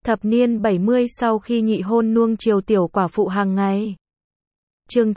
Thập niên 70 sau khi nhị hôn nuông chiều tiểu quả phụ hàng ngày. Chương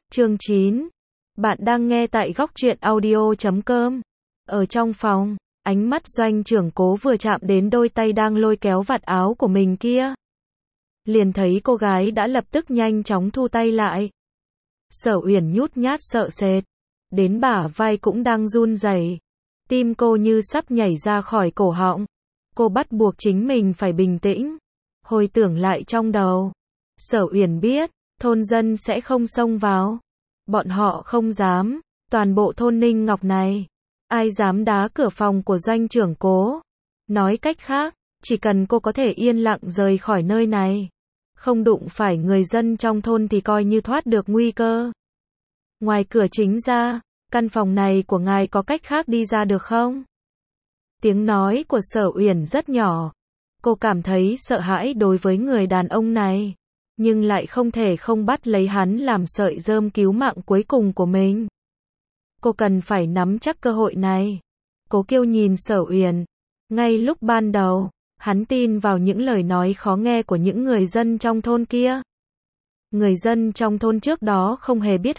9. Bạn đang nghe tại góc truyện audio.com. Ở trong phòng, ánh mắt Doanh trưởng Cố vừa chạm đến đôi tay đang lôi kéo vạt áo của mình kia. Liền thấy cô gái đã lập tức nhanh chóng thu tay lại. Sở Uyển nhút nhát sợ sệt, đến bả vai cũng đang run rẩy. Tim cô như sắp nhảy ra khỏi cổ họng. Cô bắt buộc chính mình phải bình tĩnh, hồi tưởng lại trong đầu. Sở Uyển biết, thôn dân sẽ không xông vào. Bọn họ không dám, toàn bộ thôn Ninh Ngọc này, ai dám đá cửa phòng của Doanh trưởng Cố. Nói cách khác, chỉ cần cô có thể yên lặng rời khỏi nơi này, không đụng phải người dân trong thôn thì coi như thoát được nguy cơ. Ngoài cửa chính ra, căn phòng này của ngài có cách khác đi ra được không? Tiếng nói của Sở Uyển rất nhỏ. Cô cảm thấy sợ hãi đối với người đàn ông này, nhưng lại không thể không bắt lấy hắn làm sợi rơm cứu mạng cuối cùng của mình. Cô cần phải nắm chắc cơ hội này. Cố Kiêu nhìn Sở Uyển. Ngay lúc ban đầu, hắn tin vào những lời nói khó nghe của những người dân trong thôn kia. Người dân trong thôn trước đó không hề biết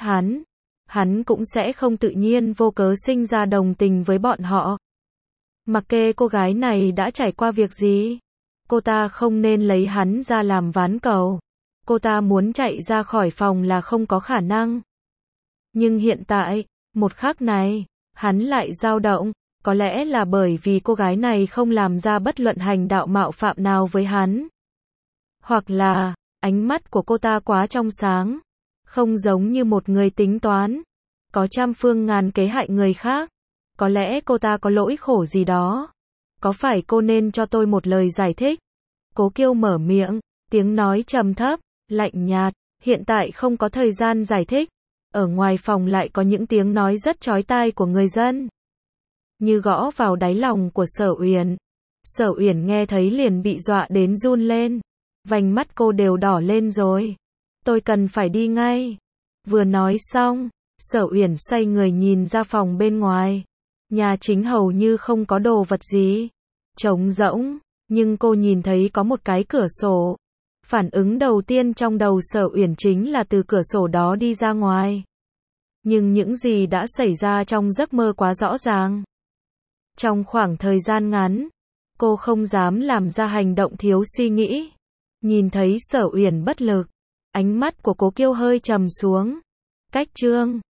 hắn cũng sẽ không tự nhiên vô cớ sinh ra đồng tình với bọn họ. Mặc kệ cô gái này đã trải qua việc gì, cô ta không nên lấy hắn ra làm ván cầu. Cô ta muốn chạy ra khỏi phòng là không có khả năng. Nhưng hiện tại, một khắc này, hắn lại dao động, có lẽ là bởi vì cô gái này không làm ra bất luận hành động mạo phạm nào với hắn. Hoặc là, ánh mắt của cô ta quá trong sáng, không giống như một người tính toán, có trăm phương ngàn kế hại người khác. Có lẽ cô ta có lỗi khổ gì đó. Có phải cô nên cho tôi một lời giải thích? Cố Kiêu mở miệng, tiếng nói trầm thấp, lạnh nhạt, hiện tại không có thời gian giải thích. Ở ngoài phòng lại có những tiếng nói rất chói tai của người dân, như gõ vào đáy lòng của Sở Uyển. Sở Uyển nghe thấy liền bị dọa đến run lên, vành mắt cô đều đỏ lên rồi. Tôi cần phải đi ngay. Vừa nói xong, Sở Uyển xoay người nhìn ra phòng bên ngoài. Nhà chính hầu như không có đồ vật gì, trống rỗng, nhưng cô nhìn thấy có một cái cửa sổ. Phản ứng đầu tiên trong đầu Sở Uyển chính là từ cửa sổ đó đi ra ngoài. Nhưng những gì đã xảy ra trong giấc mơ quá rõ ràng. Trong khoảng thời gian ngắn, cô không dám làm ra hành động thiếu suy nghĩ. Nhìn thấy Sở Uyển bất lực, ánh mắt của Cố Kiêu hơi trầm xuống. Cách chương